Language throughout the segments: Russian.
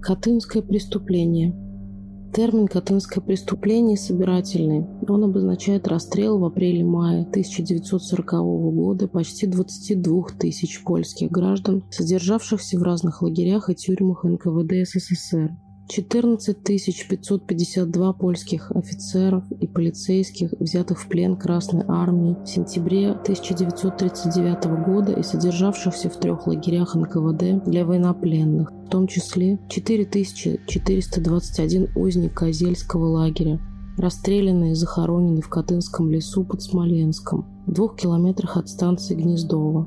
Катынское преступление. Термин «катынское преступление» собирательный. Он обозначает расстрел в апреле-мае 1940 года почти 22 тысяч польских граждан, содержавшихся в разных лагерях и тюрьмах НКВД СССР. 14 552 польских офицеров и полицейских, взятых в плен Красной Армией в сентябре 1939 года и содержавшихся в 3 лагерях НКВД для военнопленных, в том числе 4421 узник Козельского лагеря, расстрелянные и захоронены в Катынском лесу под Смоленском, в 2 километрах от станции Гнездово,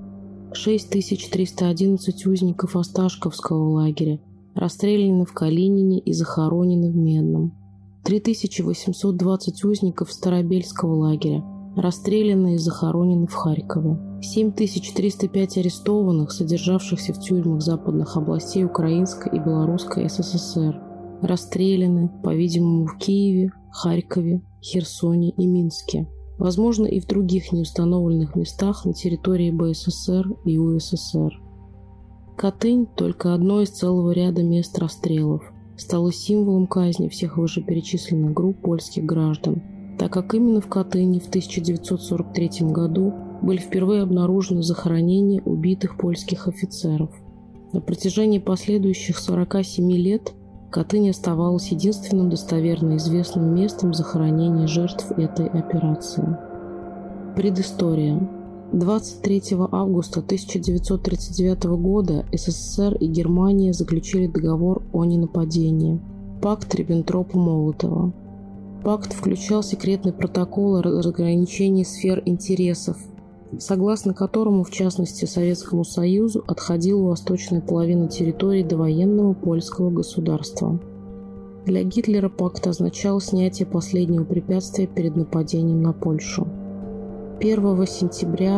6311 узников Осташковского лагеря, расстреляны в Калинине и захоронены в Медном. 3820 узников Старобельского лагеря, расстреляны и захоронены в Харькове. 7305 арестованных, содержавшихся в тюрьмах западных областей Украинской и Белорусской СССР, расстреляны, по-видимому, в Киеве, Харькове, Херсоне и Минске. Возможно, и в других неустановленных местах на территории БССР и УССР. Катынь, только одно из целого ряда мест расстрелов, стало символом казни всех вышеперечисленных групп польских граждан, так как именно в Катыни в 1943 году были впервые обнаружены захоронения убитых польских офицеров. На протяжении последующих 47 лет Катынь оставалась единственным достоверно известным местом захоронения жертв этой операции. Предыстория. 23 августа 1939 года СССР и Германия заключили договор о ненападении – пакт Риббентропа-Молотова. Пакт включал секретный протокол о разграничении сфер интересов, согласно которому, в частности, Советскому Союзу отходила восточная половина территории довоенного польского государства. Для Гитлера пакт означал снятие последнего препятствия перед нападением на Польшу. 1 сентября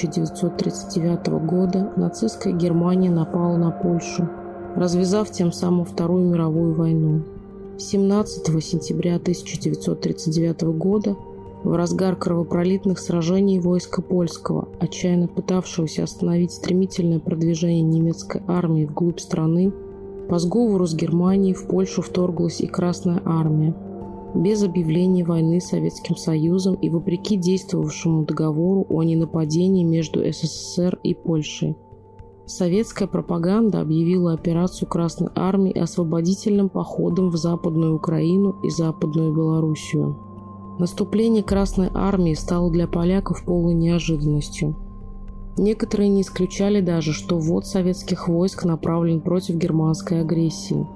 1939 года нацистская Германия напала на Польшу, развязав тем самым Вторую мировую войну. 17 сентября 1939 года, в разгар кровопролитных сражений войска польского, отчаянно пытавшегося остановить стремительное продвижение немецкой армии вглубь страны, по сговору с Германией в Польшу вторглась и Красная армия, без объявления войны Советским Союзом и вопреки действовавшему договору о ненападении между СССР и Польшей. Советская пропаганда объявила операцию Красной армии освободительным походом в Западную Украину и Западную Белоруссию. Наступление Красной армии стало для поляков полной неожиданностью. Некоторые не исключали даже, что ввод советских войск направлен против германской агрессии.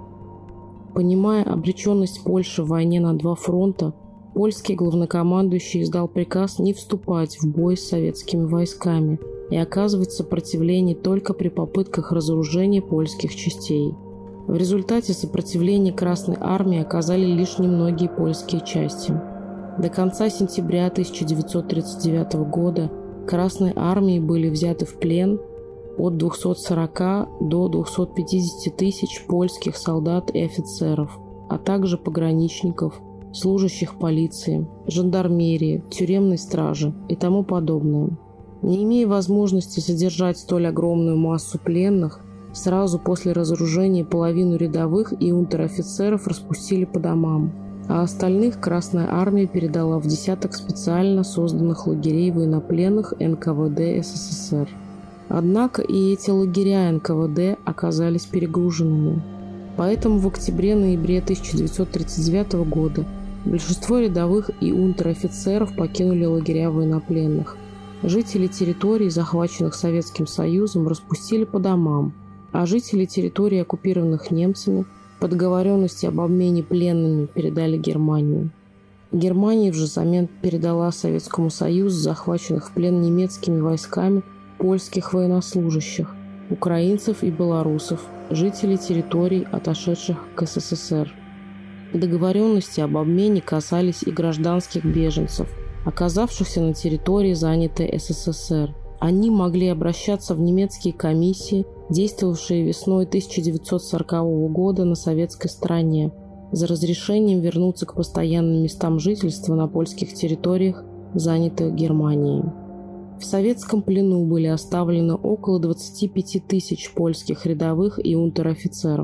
Понимая обреченность Польши в войне на 2 фронта, польский главнокомандующий издал приказ не вступать в бой с советскими войсками и оказывать сопротивление только при попытках разоружения польских частей. В результате сопротивление Красной армии оказали лишь немногие польские части. До конца сентября 1939 года Красной армией были взяты в плен от 240 до 250 тысяч польских солдат и офицеров, а также пограничников, служащих полиции, жандармерии, тюремной стражи и тому подобное. Не имея возможности содержать столь огромную массу пленных, сразу после разоружения половину рядовых и унтер-офицеров распустили по домам, а остальных Красная армия передала в десяток специально созданных лагерей военнопленных НКВД СССР. Однако и эти лагеря НКВД оказались перегруженными. Поэтому в октябре-ноябре 1939 года большинство рядовых и унтер-офицеров покинули лагеря военнопленных. Жители территорий, захваченных Советским Союзом, распустили по домам, а жители территорий, оккупированных немцами, по договоренности об обмене пленными передали Германию. Германия взамен передала Советскому Союзу захваченных в плен немецкими войсками польских военнослужащих, украинцев и белорусов, жителей территорий, отошедших к СССР. Договоренности об обмене касались и гражданских беженцев, оказавшихся на территории, занятой СССР. Они могли обращаться в немецкие комиссии, действовавшие весной 1940 года на советской стороне, за разрешением вернуться к постоянным местам жительства на польских территориях, занятых Германией. В советском плену были оставлены около 25 тысяч польских рядовых и унтер-офицеров.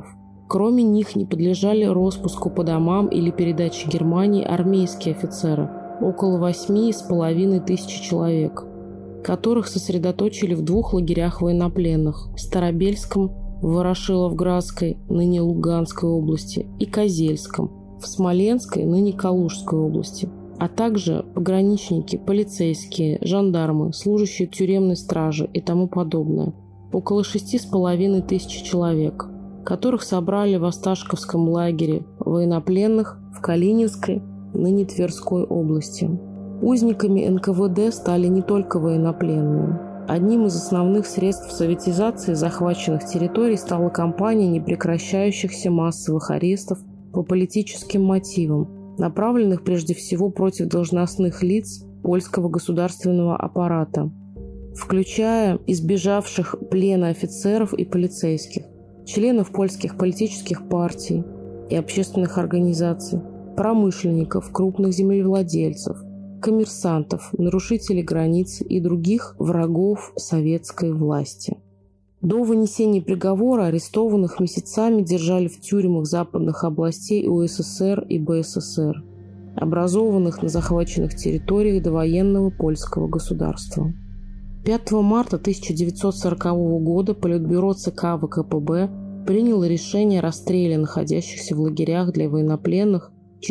Кроме них не подлежали роспуску по домам или передаче Германии армейские офицеры, около 8,5 тысяч человек, которых сосредоточили в 2 лагерях военнопленных – Старобельском, в Ворошиловградской, ныне Луганской области, и Козельском, в Смоленской, ныне Калужской области, а также пограничники, полицейские, жандармы, служащие тюремной стражи и тому подобное, около 6,5 тысяч человек, которых собрали в Осташковском лагере военнопленных в Калининской, ныне Тверской области. Узниками НКВД стали не только военнопленные. Одним из основных средств советизации захваченных территорий стала кампания непрекращающихся массовых арестов по политическим мотивам, направленных прежде всего против должностных лиц польского государственного аппарата, включая избежавших плена офицеров и полицейских, членов польских политических партий и общественных организаций, промышленников, крупных землевладельцев, коммерсантов, нарушителей границ и других врагов советской власти. До вынесения приговора арестованных месяцами держали в тюрьмах западных областей УССР и БССР, образованных на захваченных территориях довоенного польского государства. 5 марта 1940 года Политбюро ЦК ВКПБ приняло решение о расстреле находящихся в лагерях для военнопленных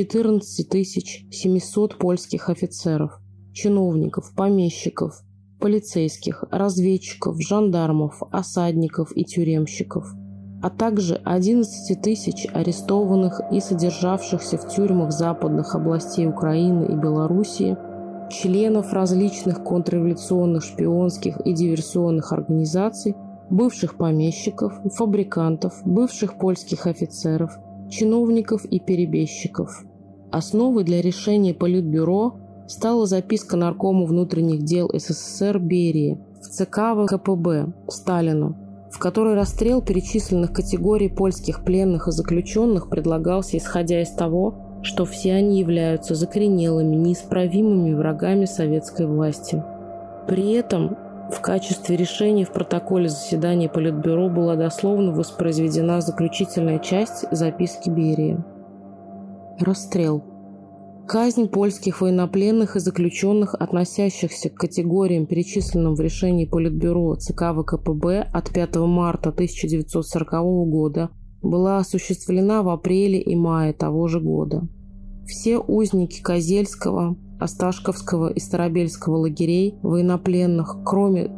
14 700 польских офицеров, чиновников, помещиков, полицейских, разведчиков, жандармов, осадников и тюремщиков, а также 11 тысяч арестованных и содержавшихся в тюрьмах западных областей Украины и Белоруссии, членов различных контрреволюционных, шпионских и диверсионных организаций, бывших помещиков, фабрикантов, бывших польских офицеров, чиновников и перебежчиков. Основой для решения Политбюро стала записка Наркому внутренних дел СССР Берии в ЦК ВКПБ Сталину, в которой расстрел перечисленных категорий польских пленных и заключенных предлагался исходя из того, что все они являются закоренелыми, неисправимыми врагами советской власти. При этом в качестве решения в протоколе заседания Политбюро была дословно воспроизведена заключительная часть записки Берии. Расстрел. Казнь польских военнопленных и заключенных, относящихся к категориям, перечисленным в решении Политбюро ЦК ВКПБ от 5 марта 1940 года, была осуществлена в апреле и мае того же года. Все узники Козельского, Осташковского и Старобельского лагерей военнопленных, кроме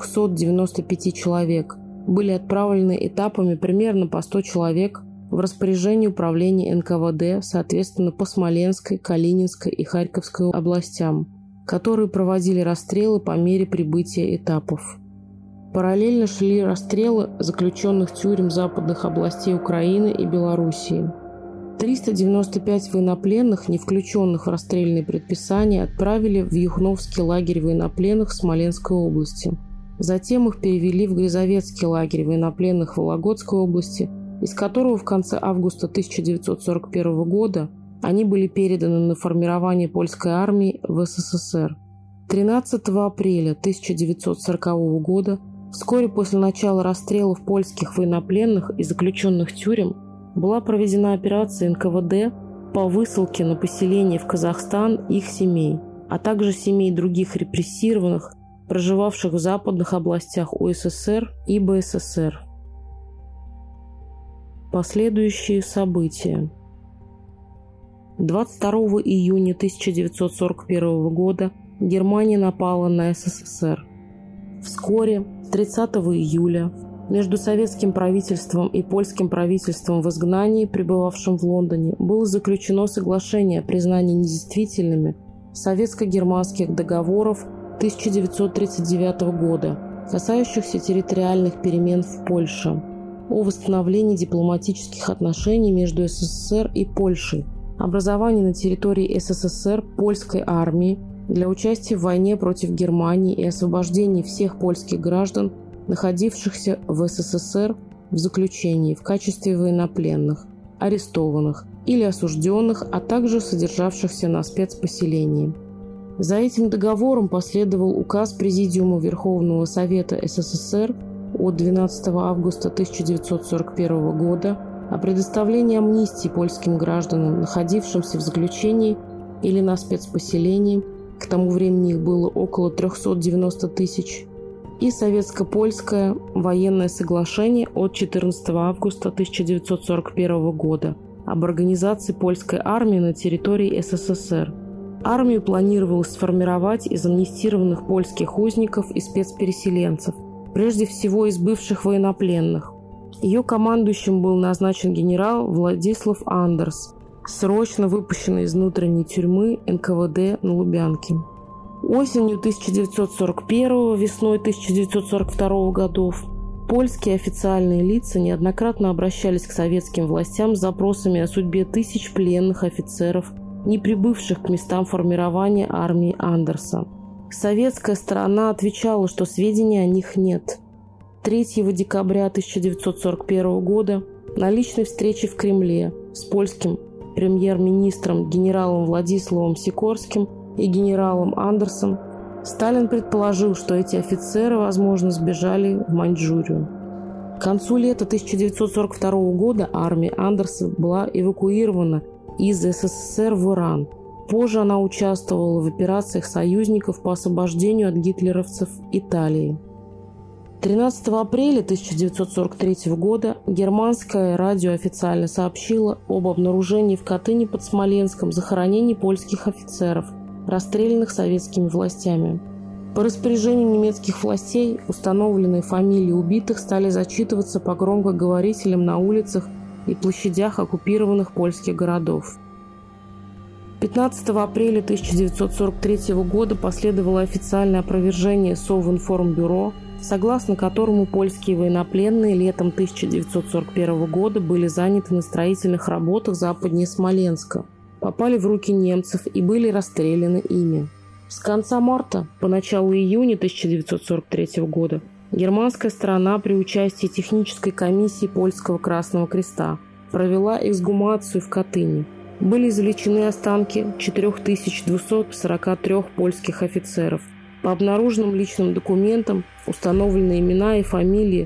395 человек, были отправлены этапами примерно по 100 человек в распоряжение управления НКВД, соответственно, по Смоленской, Калининской и Харьковской областям, которые проводили расстрелы по мере прибытия этапов. Параллельно шли расстрелы заключенных тюрем западных областей Украины и Белоруссии. 395 военнопленных, не включенных в расстрельные предписания, отправили в Юхновский лагерь военнопленных в Смоленской области. Затем их перевели в Грязовецкий лагерь военнопленных в Вологодской области, из которого в конце августа 1941 года они были переданы на формирование польской армии в СССР. 13 апреля 1940 года, вскоре после начала расстрелов польских военнопленных и заключенных тюрем, была проведена операция НКВД по высылке на поселение в Казахстан их семей, а также семей других репрессированных, проживавших в западных областях УССР и БССР. Последующие события. 22 июня 1941 года Германия напала на СССР. Вскоре, 30 июля, между советским правительством и польским правительством в изгнании, пребывавшим в Лондоне, было заключено соглашение о признании недействительными советско-германских договоров 1939 года, касающихся территориальных перемен в Польше, о восстановлении дипломатических отношений между СССР и Польшей, образовании на территории СССР польской армии для участия в войне против Германии и освобождении всех польских граждан, находившихся в СССР в заключении в качестве военнопленных, арестованных или осужденных, а также содержавшихся на спецпоселении. За этим договором последовал указ Президиума Верховного Совета СССР от 12 августа 1941 года о предоставлении амнистии польским гражданам, находившимся в заключении или на спецпоселении, к тому времени их было около 390 тысяч, и Советско-польское военное соглашение от 14 августа 1941 года об организации польской армии на территории СССР. Армию планировалось сформировать из амнистированных польских узников и спецпереселенцев, прежде всего из бывших военнопленных. Ее командующим был назначен генерал Владислав Андерс, срочно выпущенный из внутренней тюрьмы НКВД на Лубянке. Осенью 1941, весной 1942 годов польские официальные лица неоднократно обращались к советским властям с запросами о судьбе тысяч пленных офицеров, не прибывших к местам формирования армии Андерса. Советская сторона отвечала, что сведений о них нет. 3 декабря 1941 года на личной встрече в Кремле с польским премьер-министром генералом Владиславом Сикорским и генералом Андерсом Сталин предположил, что эти офицеры, возможно, сбежали в Маньчжурию. К концу лета 1942 года армия Андерса была эвакуирована из СССР в Иран. Позже она участвовала в операциях союзников по освобождению от гитлеровцев Италии. 13 апреля 1943 года германское радио официально сообщило об обнаружении в Катыни под Смоленском захоронений польских офицеров, расстрелянных советскими властями. По распоряжению немецких властей установленные фамилии убитых стали зачитываться по громкоговорителям на улицах и площадях оккупированных польских городов. 15 апреля 1943 года последовало официальное опровержение Совинформбюро, согласно которому польские военнопленные летом 1941 года были заняты на строительных работах западнее Смоленска, попали в руки немцев и были расстреляны ими. С конца марта по начало июня 1943 года германская сторона при участии технической комиссии Польского Красного Креста провела эксгумацию в Катыни. Были извлечены останки 4243 польских офицеров. По обнаруженным личным документам установлены имена и фамилии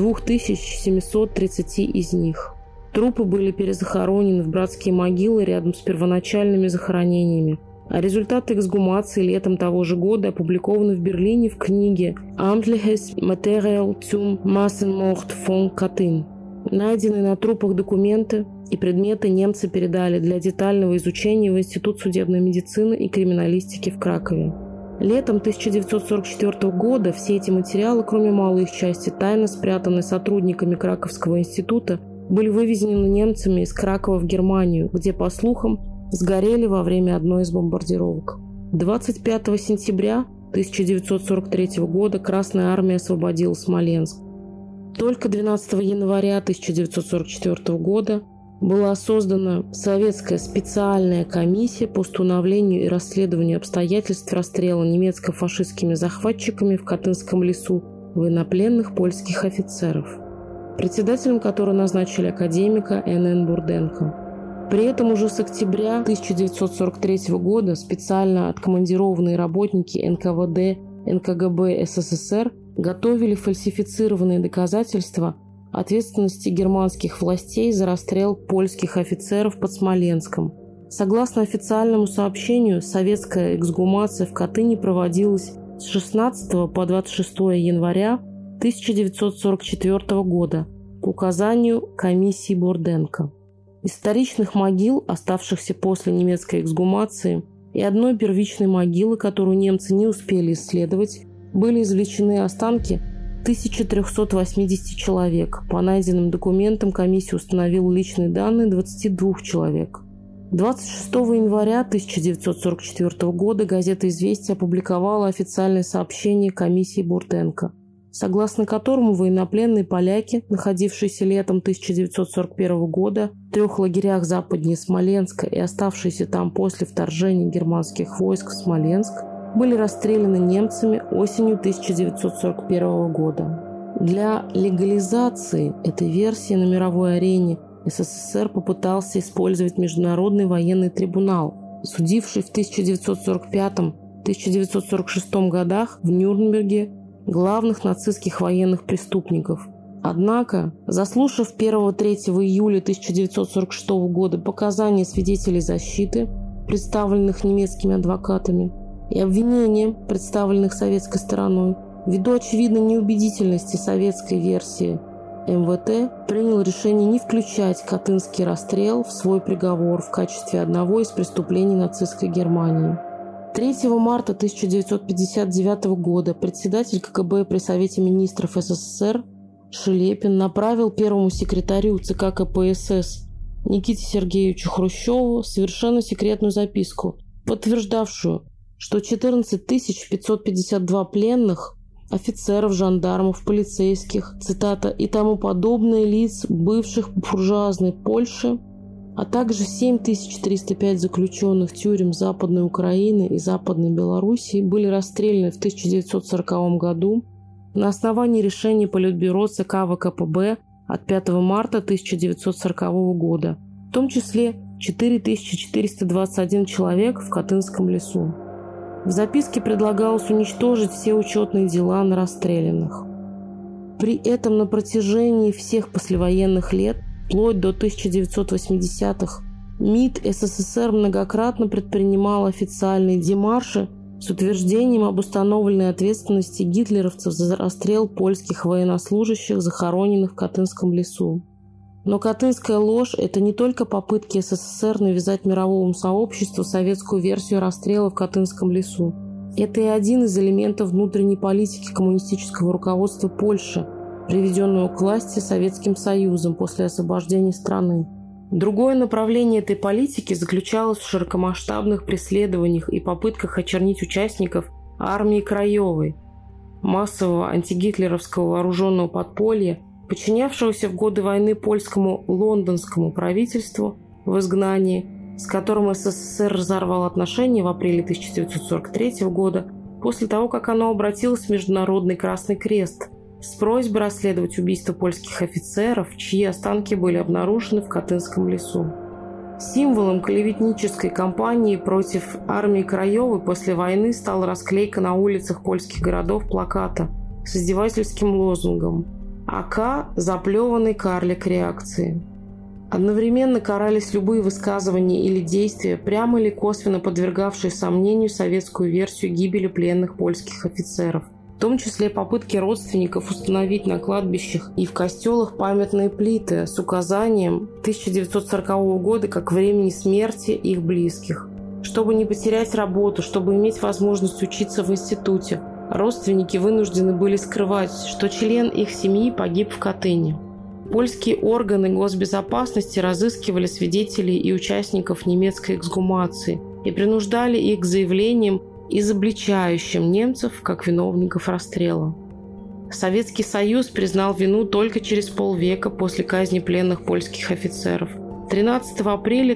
2730 из них. Трупы были перезахоронены в братские могилы рядом с первоначальными захоронениями, а результаты эксгумации летом того же года опубликованы в Берлине в книге «Amtliches Material zum Massenmord von Katyn». Найденные на трупах документы и предметы немцы передали для детального изучения в Институт судебной медицины и криминалистики в Кракове. Летом 1944 года все эти материалы, кроме малой их части, тайно спрятанные сотрудниками Краковского института, были вывезены немцами из Кракова в Германию, где, по слухам, сгорели во время одной из бомбардировок. 25 сентября 1943 года Красная армия освободила Смоленск. Только 12 января 1944 года была создана советская специальная комиссия по установлению и расследованию обстоятельств расстрела немецко-фашистскими захватчиками в Катынском лесу военнопленных польских офицеров, председателем которой назначили академика Н.Н. Бурденко. При этом уже с октября 1943 года специально откомандированные работники НКВД, НКГБ СССР готовили фальсифицированные доказательства ответственности германских властей за расстрел польских офицеров под Смоленском. Согласно официальному сообщению, советская эксгумация в Катыни проводилась с 16 по 26 января 1944 года по указанию комиссии Бурденко. Из вторичных могил, оставшихся после немецкой эксгумации, и одной первичной могилы, которую немцы не успели исследовать, были извлечены останки 1380 человек. По найденным документам комиссия установила личные данные 22 человек. 26 января 1944 года газета «Известия» опубликовала официальное сообщение комиссии Бурденко, согласно которому военнопленные поляки, находившиеся летом 1941 года в 3 лагерях западнее Смоленска и оставшиеся там после вторжения германских войск в Смоленск, были расстреляны немцами осенью 1941 года. Для легализации этой версии на мировой арене СССР попытался использовать Международный военный трибунал, судивший в 1945-1946 годах в Нюрнберге главных нацистских военных преступников, Однако, заслушав 1-3 июля 1946 года показания свидетелей защиты, представленных немецкими адвокатами, и обвинения, представленных советской стороной, ввиду очевидной неубедительности советской версии, МВТ принял решение не включать Катынский расстрел в свой приговор в качестве одного из преступлений нацистской Германии. 3 марта 1959 года председатель КГБ при Совете министров СССР Шелепин направил первому секретарю ЦК КПСС Никите Сергеевичу Хрущеву совершенно секретную записку, подтверждавшую, что 14 552 пленных, офицеров, жандармов, полицейских, цитата, и тому подобные лиц бывших буржуазной Польши, а также 7305 заключенных тюрем Западной Украины и Западной Белоруссии были расстреляны в 1940 году на основании решения Политбюро ЦК ВКПБ от 5 марта 1940 года, в том числе 4421 человек в Катынском лесу. В записке предлагалось уничтожить все учетные дела на расстрелянных. При этом на протяжении всех послевоенных лет, вплоть до 1980-х, МИД СССР многократно предпринимал официальные демарши с утверждением об установленной ответственности гитлеровцев за расстрел польских военнослужащих, захороненных в Катынском лесу. Но Катынская ложь – это не только попытки СССР навязать мировому сообществу советскую версию расстрела в Катынском лесу. Это и один из элементов внутренней политики коммунистического руководства Польши, приведенного к власти Советским Союзом после освобождения страны. Другое направление этой политики заключалось в широкомасштабных преследованиях и попытках очернить участников армии Краевой, массового антигитлеровского вооруженного подполья, подчинявшегося в годы войны польскому лондонскому правительству в изгнании, с которым СССР разорвал отношения в апреле 1943 года после того, как оно обратилось в Международный Красный Крест с просьбой расследовать убийство польских офицеров, чьи останки были обнаружены в Катынском лесу. Символом клеветнической кампании против армии Краевой после войны стала расклейка на улицах польских городов плаката с издевательским лозунгом «АК – заплеванный карлик реакции». Одновременно карались любые высказывания или действия, прямо или косвенно подвергавшие сомнению советскую версию гибели пленных польских офицеров, в том числе попытки родственников установить на кладбищах и в костелах памятные плиты с указанием 1940 года как времени смерти их близких. Чтобы не потерять работу, чтобы иметь возможность учиться в институте, родственники вынуждены были скрывать, что член их семьи погиб в Катыни. Польские органы госбезопасности разыскивали свидетелей и участников немецкой эксгумации и принуждали их к заявлениям, изобличающим немцев как виновников расстрела. Советский Союз признал вину только через полвека после казни пленных польских офицеров. 13 апреля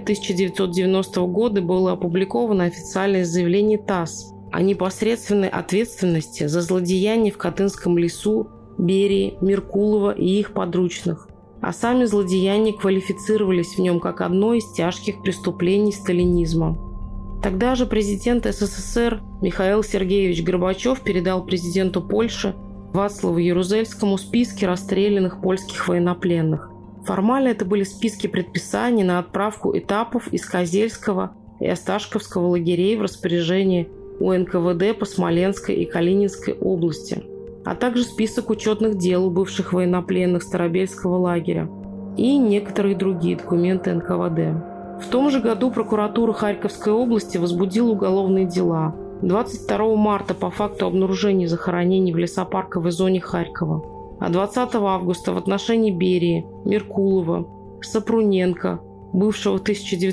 1990 года было опубликовано официальное заявление ТАСС о непосредственной ответственности за злодеяния в Катынском лесу Берии, Меркулова и их подручных, а сами злодеяния квалифицировались в нем как одно из тяжких преступлений сталинизма. Тогда же президент СССР Михаил Сергеевич Горбачев передал президенту Польши Вацлаву Ярузельскому списки расстрелянных польских военнопленных. Формально это были списки предписаний на отправку этапов из Козельского и Осташковского лагерей в распоряжение УНКВД по Смоленской и Калининской области, а также список учетных дел бывших военнопленных Старобельского лагеря и некоторые другие документы НКВД. В том же году прокуратура Харьковской области возбудила уголовные дела 22 марта по факту обнаружения захоронений в лесопарковой зоне Харькова, а 20 августа в отношении Берии, Меркулова, Сапруненко, бывшего в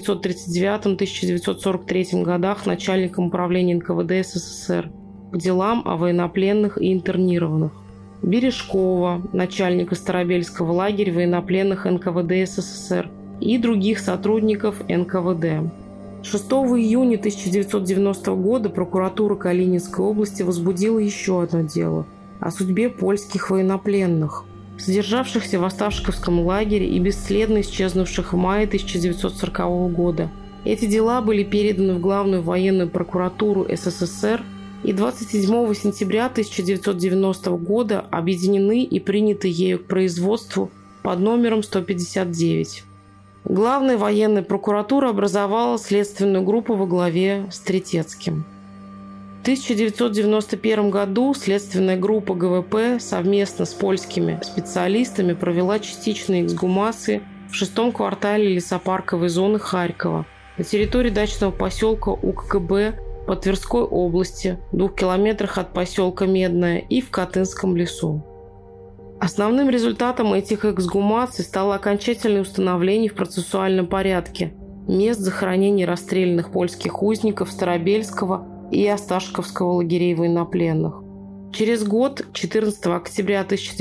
1939-1943 годах начальником управления НКВД СССР, к делам о военнопленных и интернированных, Бережкова, начальника Старобельского лагеря военнопленных НКВД СССР, и других сотрудников НКВД. 6 июня 1990 года прокуратура Калининской области возбудила еще одно дело о судьбе польских военнопленных, содержавшихся в Осташковском лагере и бесследно исчезнувших в мае 1940 года. Эти дела были переданы в Главную военную прокуратуру СССР и 27 сентября 1990 года объединены и приняты ею к производству под номером 159. Главная военная прокуратура образовала следственную группу во главе с Третецким. В 1991 году следственная группа ГВП совместно с польскими специалистами провела частичные эксгумации в 6-м квартале лесопарковой зоны Харькова на территории дачного поселка УКГБ по Тверской области, в 2 километрах от поселка Медное и в Катынском лесу. Основным результатом этих эксгумаций стало окончательное установление в процессуальном порядке мест захоронений расстрелянных польских узников Старобельского и Осташковского лагерей военнопленных. Через год, 14 октября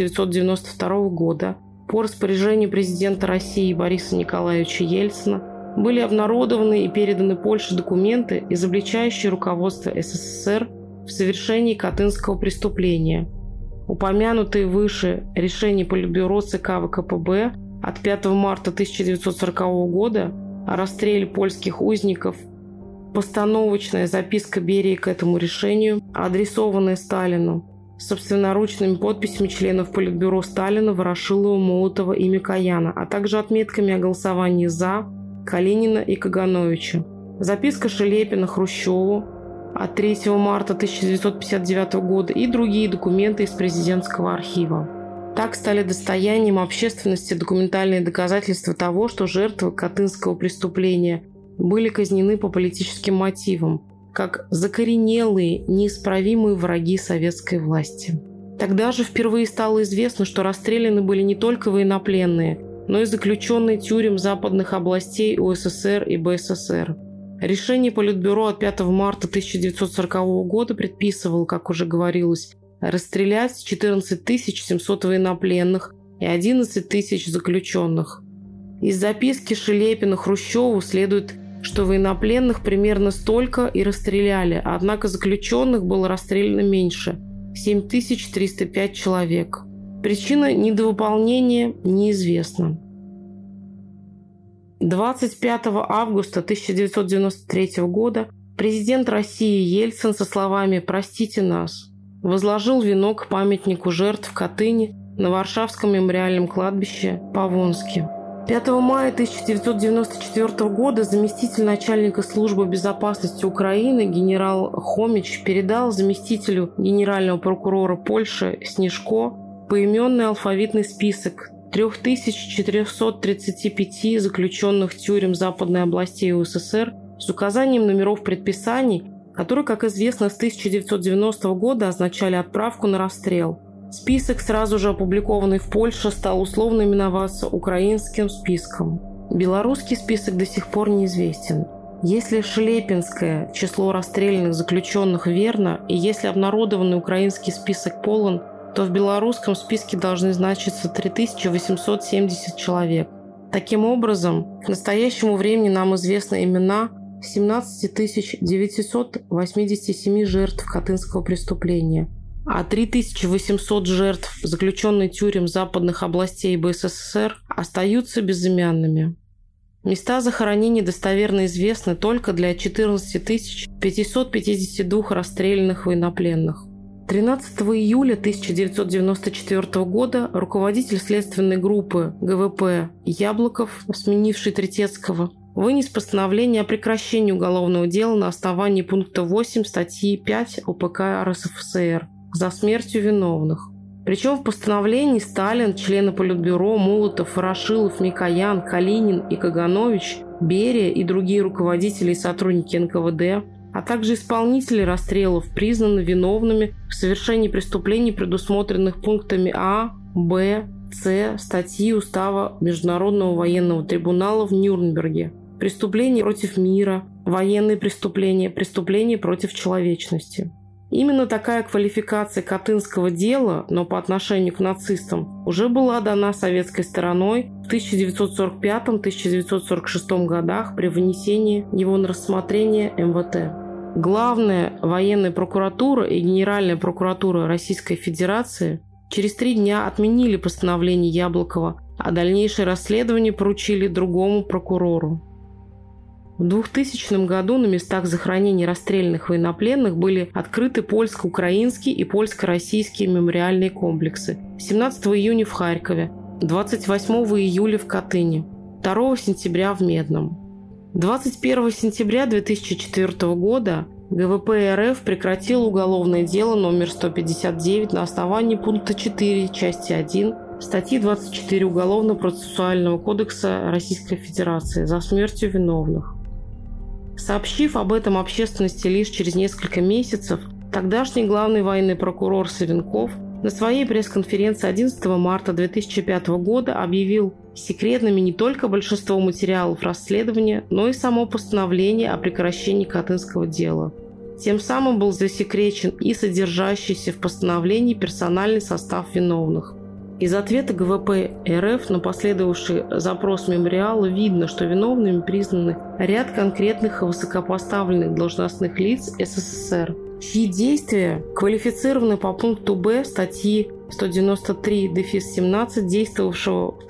1992 года, по распоряжению президента России Бориса Николаевича Ельцина были обнародованы и переданы Польше документы, изобличающие руководство СССР в совершении Катынского преступления. Упомянутые выше решения Политбюро ЦК ВКПБ от 5 марта 1940 года о расстреле польских узников, постановочная записка Берии к этому решению, адресованная Сталину, с собственноручными подписями членов Политбюро Сталина, Ворошилова, Молотова и Микояна, а также отметками о голосовании «за» Калинина и Кагановича. Записка Шелепина Хрущеву от 3 марта 1959 года и другие документы из президентского архива. Так стали достоянием общественности документальные доказательства того, что жертвы Катынского преступления были казнены по политическим мотивам, как закоренелые, неисправимые враги советской власти. Тогда же впервые стало известно, что расстреляны были не только военнопленные, но и заключенные тюрем западных областей УССР и БССР. Решение Политбюро от 5 марта 1940 года предписывало, как уже говорилось, расстрелять 14 700 военнопленных и 11 тысяч заключенных. Из записки Шелепина Хрущеву следует, что военнопленных примерно столько и расстреляли, однако заключенных было расстреляно меньше – 7305 человек. Причина недовыполнения неизвестна. 25 августа 1993 года президент России Ельцин со словами «Простите нас» возложил венок к памятнику жертв Катыни на Варшавском мемориальном кладбище Павонске. 5 мая 1994 года заместитель начальника службы безопасности Украины генерал Хомич передал заместителю генерального прокурора Польши Снежко поименный алфавитный список 3435 заключенных тюрем западной областей УССР с указанием номеров предписаний, которые, как известно, с 1990 года означали отправку на расстрел. Список, сразу же опубликованный в Польше, стал условно именоваться украинским списком. Белорусский список до сих пор неизвестен. Если шелепинское число расстрелянных заключенных верно, и если обнародованный украинский список полон, то в белорусском списке должны значиться 3870 человек. Таким образом, к настоящему времени нам известны имена 17 987 жертв Катынского преступления, а 3800 жертв, заключенных тюрем западных областей БССР, остаются безымянными. Места захоронений достоверно известны только для 14 552 расстрелянных военнопленных. 13 июля 1994 года руководитель следственной группы ГВП Яблоков, сменивший Третецкого, вынес постановление о прекращении уголовного дела на основании пункта 8 статьи 5 УПК РСФСР за смертью виновных. Причем в постановлении Сталин, члены Политбюро, Молотов, Ворошилов, Микоян, Калинин и Каганович, Берия и другие руководители и сотрудники НКВД, а также исполнители расстрелов признаны виновными в совершении преступлений, предусмотренных пунктами А, Б, С статьи Устава Международного военного трибунала в Нюрнберге. Преступления против мира, военные преступления, преступления против человечности. Именно такая квалификация Катынского дела, но по отношению к нацистам, уже была дана советской стороной в 1945-1946 годах при вынесении его на рассмотрение МВТ. Главная военная прокуратура и Генеральная прокуратура Российской Федерации через 3 дня отменили постановление Яблокова, а дальнейшее расследование поручили другому прокурору. В 2000 году на местах захоронений расстрелянных военнопленных были открыты польско-украинские и польско-российские мемориальные комплексы. 17 июня в Харькове, 28 июля в Катыни, 2 сентября в Медном. 21 сентября 2004 года ГВП РФ прекратил уголовное дело номер 159 на основании пункта 4 части 1 статьи 24 Уголовно-процессуального кодекса Российской Федерации за смертью виновных. Сообщив об этом общественности лишь через несколько месяцев, тогдашний главный военный прокурор Савенков на своей пресс-конференции 11 марта 2005 года объявил секретными не только большинство материалов расследования, но и само постановление о прекращении Катынского дела. Тем самым был засекречен и содержащийся в постановлении персональный состав виновных. Из ответа ГВП РФ на последовавший запрос мемориала видно, что виновными признаны ряд конкретных и высокопоставленных должностных лиц СССР, чьи действия квалифицированы по пункту Б статьи 193-17, действовавшего в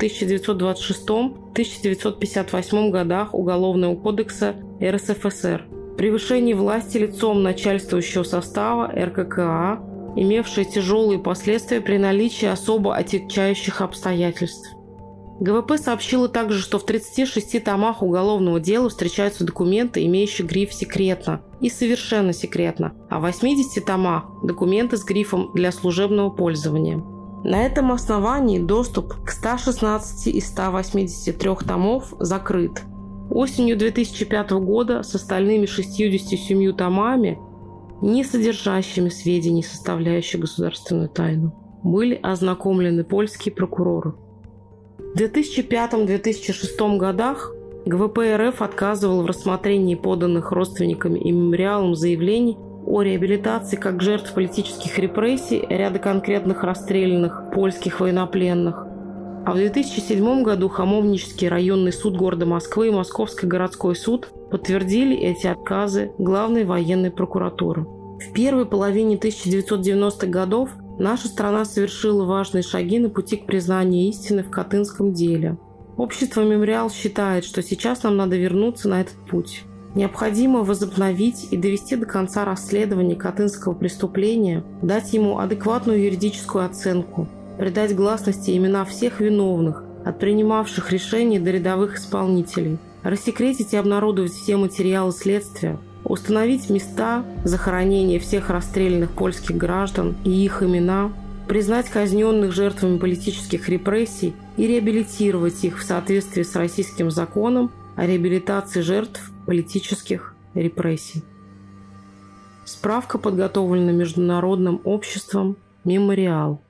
1926-1958 годах Уголовного кодекса РСФСР. Превышение власти лицом начальствующего состава РККА, имевшие тяжелые последствия при наличии особо отягчающих обстоятельств. ГВП сообщила также, что в 36 томах уголовного дела встречаются документы, имеющие гриф «секретно» и «совершенно секретно», а в 80 томах – документы с грифом «для служебного пользования». На этом основании доступ к 116 из 183 томов закрыт. Осенью 2005 года с остальными 67 томами, не содержащими сведений, составляющих государственную тайну, были ознакомлены польские прокуроры. В 2005-2006 годах ГВП РФ отказывал в рассмотрении поданных родственниками и мемориалом заявлений о реабилитации как жертв политических репрессий ряда конкретных расстрелянных польских военнопленных. А в 2007 году Хамовнический районный суд города Москвы и Московский городской суд подтвердили эти отказы Главной военной прокуратуры. В первой половине 1990-х годов наша страна совершила важные шаги на пути к признанию истины в Катынском деле. Общество «Мемориал» считает, что сейчас нам надо вернуться на этот путь. Необходимо возобновить и довести до конца расследование Катынского преступления, дать ему адекватную юридическую оценку, придать гласности имена всех виновных, от принимавших решений до рядовых исполнителей, рассекретить и обнародовать все материалы следствия, установить места захоронения всех расстрелянных польских граждан и их имена, признать казненных жертвами политических репрессий и реабилитировать их в соответствии с российским законом о реабилитации жертв политических репрессий. Справка подготовлена Международным обществом «Мемориал».